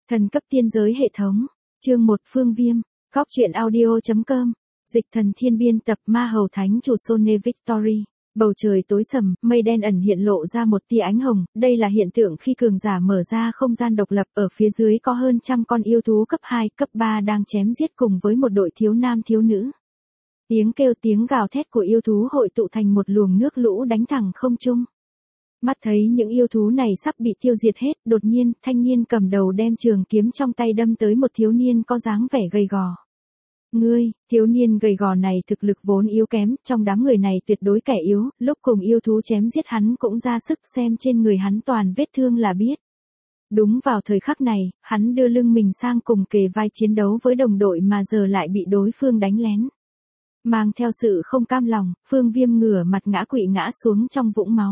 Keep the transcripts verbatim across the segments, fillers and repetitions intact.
Thần cấp tiên giới hệ thống. Chương một Phương Viêm. Góc truyện audio.com. Dịch thần thiên biên tập ma hầu thánh chủ Sone Victory. Bầu trời tối sầm, mây đen ẩn hiện lộ ra một tia ánh hồng, đây là hiện tượng khi cường giả mở ra không gian độc lập, ở phía dưới có hơn trăm con yêu thú cấp hai, cấp ba đang chém giết cùng với một đội thiếu nam thiếu nữ. Tiếng kêu tiếng gào thét của yêu thú hội tụ thành một luồng nước lũ đánh thẳng không trung. Mắt thấy những yêu thú này sắp bị tiêu diệt hết, đột nhiên, thanh niên cầm đầu đem trường kiếm trong tay đâm tới một thiếu niên có dáng vẻ gầy gò. Ngươi, thiếu niên gầy gò này thực lực vốn yếu kém, trong đám người này tuyệt đối kẻ yếu, lúc cùng yêu thú chém giết hắn cũng ra sức, xem trên người hắn toàn vết thương là biết. Đúng vào thời khắc này, hắn đưa lưng mình sang cùng kề vai chiến đấu với đồng đội mà giờ lại bị đối phương đánh lén. Mang theo sự không cam lòng, Phương Viêm ngửa mặt ngã quỵ ngã xuống trong vũng máu.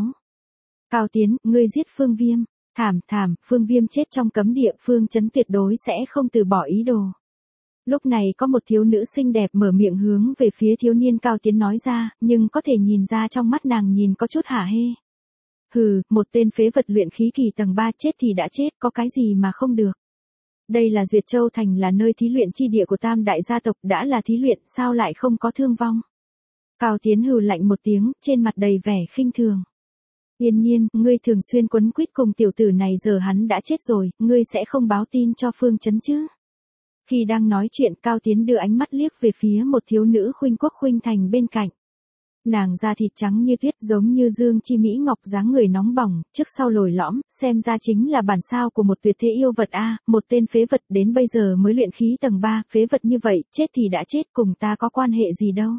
Cao Tiến, ngươi giết Phương Viêm. Thảm thảm, Phương Viêm chết trong cấm địa, Phương Chấn tuyệt đối sẽ không từ bỏ ý đồ. Lúc này có một thiếu nữ xinh đẹp mở miệng hướng về phía thiếu niên Cao Tiến nói ra, nhưng có thể nhìn ra trong mắt nàng nhìn có chút hả hê. Hừ, một tên phế vật luyện khí kỳ tầng ba chết thì đã chết, có cái gì mà không được. Đây là Duyệt Châu Thành, là nơi thí luyện chi địa của tam đại gia tộc, đã là thí luyện, sao lại không có thương vong. Cao Tiến hừ lạnh một tiếng, trên mặt đầy vẻ khinh thường. Yên nhiên, ngươi thường xuyên quấn quýt cùng tiểu tử này, giờ hắn đã chết rồi, ngươi sẽ không báo tin cho Phương Chấn chứ? Khi đang nói chuyện, Cao Tiến đưa ánh mắt liếc về phía một thiếu nữ khuynh quốc khuynh thành bên cạnh. Nàng da thịt trắng như tuyết, giống như dương chi mỹ ngọc, dáng người nóng bỏng, trước sau lồi lõm, xem ra chính là bản sao của một tuyệt thế yêu vật a, một tên phế vật đến bây giờ mới luyện khí tầng ba, phế vật như vậy, chết thì đã chết, cùng ta có quan hệ gì đâu.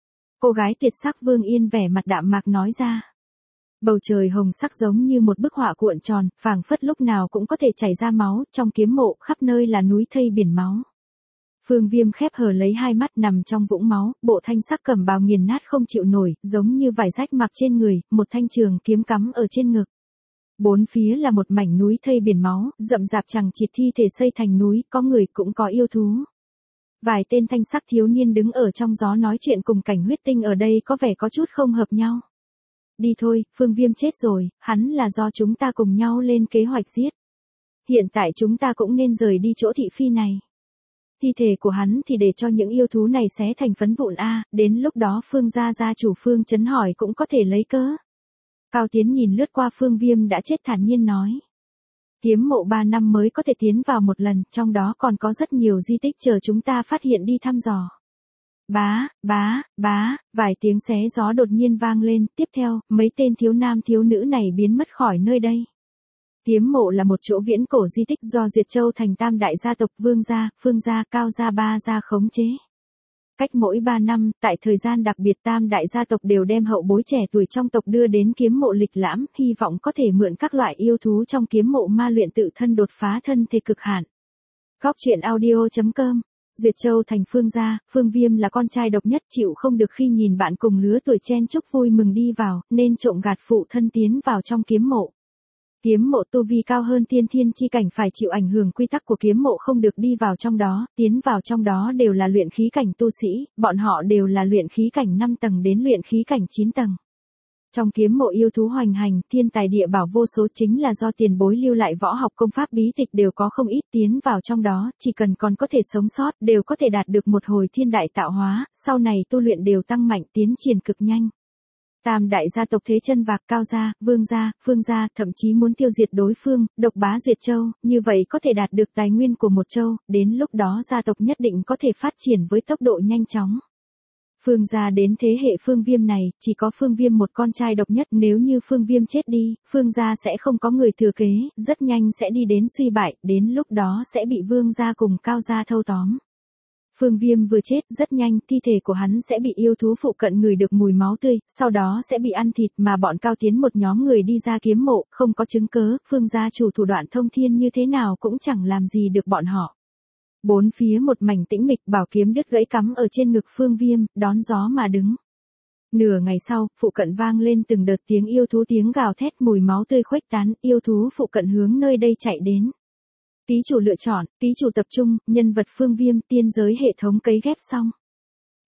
Cô gái tuyệt sắc Vương Yên vẻ mặt đạm mạc nói ra. Bầu trời hồng sắc giống như một bức họa cuộn tròn, phảng phất lúc nào cũng có thể chảy ra máu, trong kiếm mộ khắp nơi là núi thây biển máu. Phương Viêm khép hờ lấy hai mắt nằm trong vũng máu, bộ thanh sắc cẩm bào nghiền nát không chịu nổi, giống như vải rách mặc trên người, một thanh trường kiếm cắm ở trên ngực. Bốn phía là một mảnh núi thây biển máu, rậm rạp chằng chịt thi thể xây thành núi, có người cũng có yêu thú. Vài tên thanh sắc thiếu niên đứng ở trong gió nói chuyện cùng cảnh huyết tinh ở đây có vẻ có chút không hợp nhau. Đi thôi, Phương Viêm chết rồi, hắn là do chúng ta cùng nhau lên kế hoạch giết. Hiện tại chúng ta cũng nên rời đi chỗ thị phi này. Thi thể của hắn thì để cho những yêu thú này xé thành phấn vụn a, đến lúc đó Phương gia gia chủ Phương Chấn hỏi cũng có thể lấy cớ. Cao Tiến nhìn lướt qua Phương Viêm đã chết thản nhiên nói. Kiếm mộ ba năm mới có thể tiến vào một lần, trong đó còn có rất nhiều di tích chờ chúng ta phát hiện đi thăm dò. Bá, bá, bá, vài tiếng xé gió đột nhiên vang lên, tiếp theo, mấy tên thiếu nam thiếu nữ này biến mất khỏi nơi đây. Kiếm mộ là một chỗ viễn cổ di tích do Duyệt Châu Thành tam đại gia tộc Vương gia, Phương gia, Cao gia ba gia khống chế. Cách mỗi ba năm, tại thời gian đặc biệt tam đại gia tộc đều đem hậu bối trẻ tuổi trong tộc đưa đến kiếm mộ lịch lãm, hy vọng có thể mượn các loại yêu thú trong kiếm mộ ma luyện tự thân đột phá thân thể cực hạn. Góc truyện audio.com. Duyệt Châu Thành Phương gia, Phương Viêm là con trai độc nhất, chịu không được khi nhìn bạn cùng lứa tuổi chen chúc vui mừng đi vào, nên trộm gạt phụ thân tiến vào trong kiếm mộ. Kiếm mộ tu vi cao hơn tiên thiên chi cảnh phải chịu ảnh hưởng quy tắc của kiếm mộ, không được đi vào trong đó, tiến vào trong đó đều là luyện khí cảnh tu sĩ, bọn họ đều là luyện khí cảnh năm tầng đến luyện khí cảnh chín tầng. Trong kiếm mộ yêu thú hoành hành, thiên tài địa bảo vô số, chính là do tiền bối lưu lại võ học công pháp bí tịch đều có không ít, tiến vào trong đó, chỉ cần còn có thể sống sót, đều có thể đạt được một hồi thiên đại tạo hóa, sau này tu luyện đều tăng mạnh, tiến triển cực nhanh. Tam đại gia tộc thế chân vạc, Cao gia, Vương gia, Phương gia, thậm chí muốn tiêu diệt đối phương, độc bá Duyệt Châu, như vậy có thể đạt được tài nguyên của một châu, đến lúc đó gia tộc nhất định có thể phát triển với tốc độ nhanh chóng. Phương gia đến thế hệ Phương Viêm này, chỉ có Phương Viêm một con trai độc nhất, nếu như Phương Viêm chết đi, Phương gia sẽ không có người thừa kế, rất nhanh sẽ đi đến suy bại, đến lúc đó sẽ bị Vương gia cùng Cao gia thâu tóm. Phương Viêm vừa chết, rất nhanh, thi thể của hắn sẽ bị yêu thú phụ cận ngửi được mùi máu tươi, sau đó sẽ bị ăn thịt, mà bọn Cao Tiến một nhóm người đi ra kiếm mộ, không có chứng cớ, Phương gia chủ thủ đoạn thông thiên như thế nào cũng chẳng làm gì được bọn họ. Bốn phía một mảnh tĩnh mịch, bảo kiếm đứt gãy cắm ở trên ngực Phương Viêm, đón gió mà đứng. Nửa ngày sau, phụ cận vang lên từng đợt tiếng yêu thú, tiếng gào thét, mùi máu tươi khuếch tán, yêu thú phụ cận hướng nơi đây chạy đến. Ký chủ lựa chọn, ký chủ tập trung, nhân vật Phương Viêm, tiên giới hệ thống cấy ghép xong.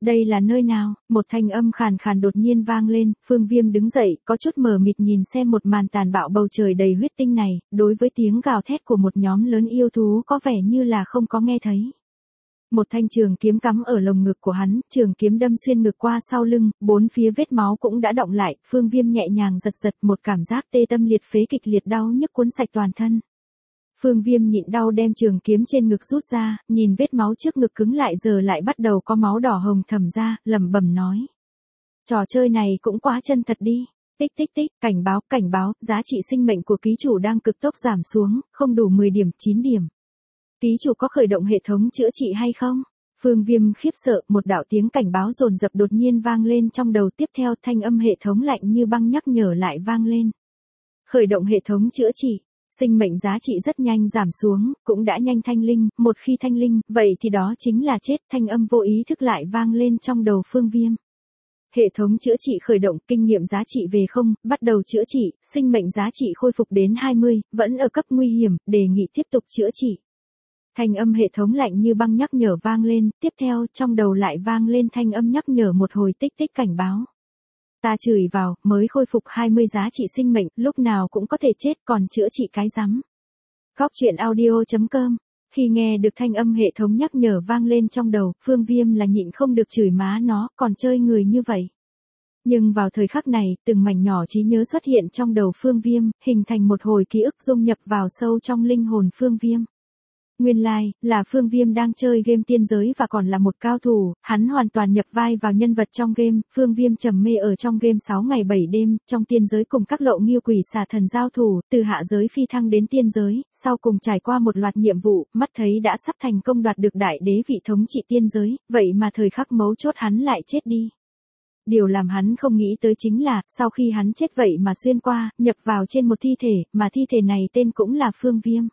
Đây là nơi nào? Một thanh âm khàn khàn đột nhiên vang lên, Phương Viêm đứng dậy, có chút mờ mịt nhìn xem một màn tàn bạo bầu trời đầy huyết tinh này, đối với tiếng gào thét của một nhóm lớn yêu thú có vẻ như là không có nghe thấy. Một thanh trường kiếm cắm ở lồng ngực của hắn, trường kiếm đâm xuyên ngực qua sau lưng, bốn phía vết máu cũng đã đọng lại, Phương Viêm nhẹ nhàng giật giật một cảm giác tê tâm liệt phế kịch liệt đau nhức cuốn sạch toàn thân. Phương Viêm nhịn đau đem trường kiếm trên ngực rút ra, nhìn vết máu trước ngực cứng lại giờ lại bắt đầu có máu đỏ hồng thẩm ra, lẩm bẩm nói. Trò chơi này cũng quá chân thật đi. Tích tích tích, cảnh báo, cảnh báo, giá trị sinh mệnh của ký chủ đang cực tốc giảm xuống, không đủ mười điểm, chín điểm. Ký chủ có khởi động hệ thống chữa trị hay không? Phương Viêm khiếp sợ, một đạo tiếng cảnh báo dồn dập đột nhiên vang lên trong đầu, tiếp theo thanh âm hệ thống lạnh như băng nhắc nhở lại vang lên. Khởi động hệ thống chữa trị. Sinh mệnh giá trị rất nhanh giảm xuống, cũng đã nhanh thanh linh, một khi thanh linh, vậy thì đó chính là chết, thanh âm vô ý thức lại vang lên trong đầu Phương Viêm. Hệ thống chữa trị khởi động, kinh nghiệm giá trị về không, bắt đầu chữa trị, sinh mệnh giá trị khôi phục đến hai mươi, vẫn ở cấp nguy hiểm, đề nghị tiếp tục chữa trị. Thanh âm hệ thống lạnh như băng nhắc nhở vang lên, tiếp theo trong đầu lại vang lên thanh âm nhắc nhở một hồi tích tích cảnh báo. Ta chửi vào, mới khôi phục hai mươi giá trị sinh mệnh, lúc nào cũng có thể chết còn chữa trị cái rắm. Góc truyện audio chấm com. Khi nghe được thanh âm hệ thống nhắc nhở vang lên trong đầu, Phương Viêm là nhịn không được chửi má nó, còn chơi người như vậy. Nhưng vào thời khắc này, từng mảnh nhỏ trí nhớ xuất hiện trong đầu Phương Viêm, hình thành một hồi ký ức dung nhập vào sâu trong linh hồn Phương Viêm. Nguyên lai, like, là Phương Viêm đang chơi game tiên giới và còn là một cao thủ, hắn hoàn toàn nhập vai vào nhân vật trong game, Phương Viêm trầm mê ở trong game sáu ngày bảy đêm, trong tiên giới cùng các lộ nghiêu quỷ xà thần giao thủ, từ hạ giới phi thăng đến tiên giới, sau cùng trải qua một loạt nhiệm vụ, mắt thấy đã sắp thành công đoạt được đại đế vị thống trị tiên giới, vậy mà thời khắc mấu chốt hắn lại chết đi. Điều làm hắn không nghĩ tới chính là, sau khi hắn chết vậy mà xuyên qua, nhập vào trên một thi thể, mà thi thể này tên cũng là Phương Viêm.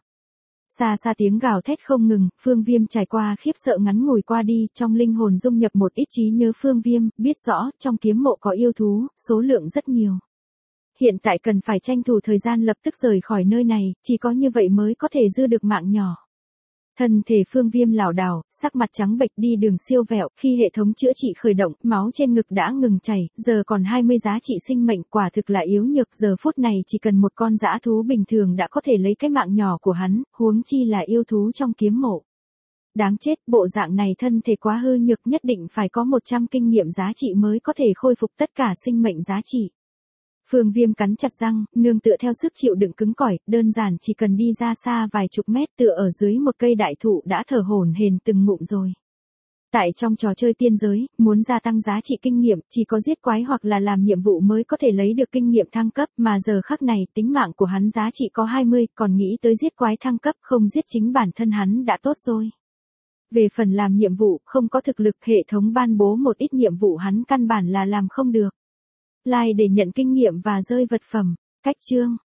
Xa xa tiếng gào thét không ngừng, Phương Viêm trải qua khiếp sợ ngắn ngủi qua đi, trong linh hồn dung nhập một ít trí nhớ Phương Viêm, biết rõ, trong kiếm mộ có yêu thú, số lượng rất nhiều. Hiện tại cần phải tranh thủ thời gian lập tức rời khỏi nơi này, chỉ có như vậy mới có thể giữ được mạng nhỏ. Thân thể Phương Viêm lảo đảo, sắc mặt trắng bệch đi đường siêu vẹo, khi hệ thống chữa trị khởi động, máu trên ngực đã ngừng chảy, giờ còn hai mươi giá trị sinh mệnh, quả thực là yếu nhược, giờ phút này chỉ cần một con dã thú bình thường đã có thể lấy cái mạng nhỏ của hắn, huống chi là yêu thú trong kiếm mộ. Đáng chết, bộ dạng này thân thể quá hư nhược, nhất định phải có một trăm kinh nghiệm giá trị mới có thể khôi phục tất cả sinh mệnh giá trị. Phương Viêm cắn chặt răng, nương tựa theo sức chịu đựng cứng cỏi, đơn giản chỉ cần đi ra xa vài chục mét tựa ở dưới một cây đại thụ đã thở hổn hển từng ngụm rồi. Tại trong trò chơi tiên giới, muốn gia tăng giá trị kinh nghiệm, chỉ có giết quái hoặc là làm nhiệm vụ mới có thể lấy được kinh nghiệm thăng cấp, mà giờ khắc này tính mạng của hắn giá trị có hai mươi, còn nghĩ tới giết quái thăng cấp, không giết chính bản thân hắn đã tốt rồi. Về phần làm nhiệm vụ, không có thực lực, hệ thống ban bố một ít nhiệm vụ hắn căn bản là làm không được. Like để nhận kinh nghiệm và rơi vật phẩm. Cách chương.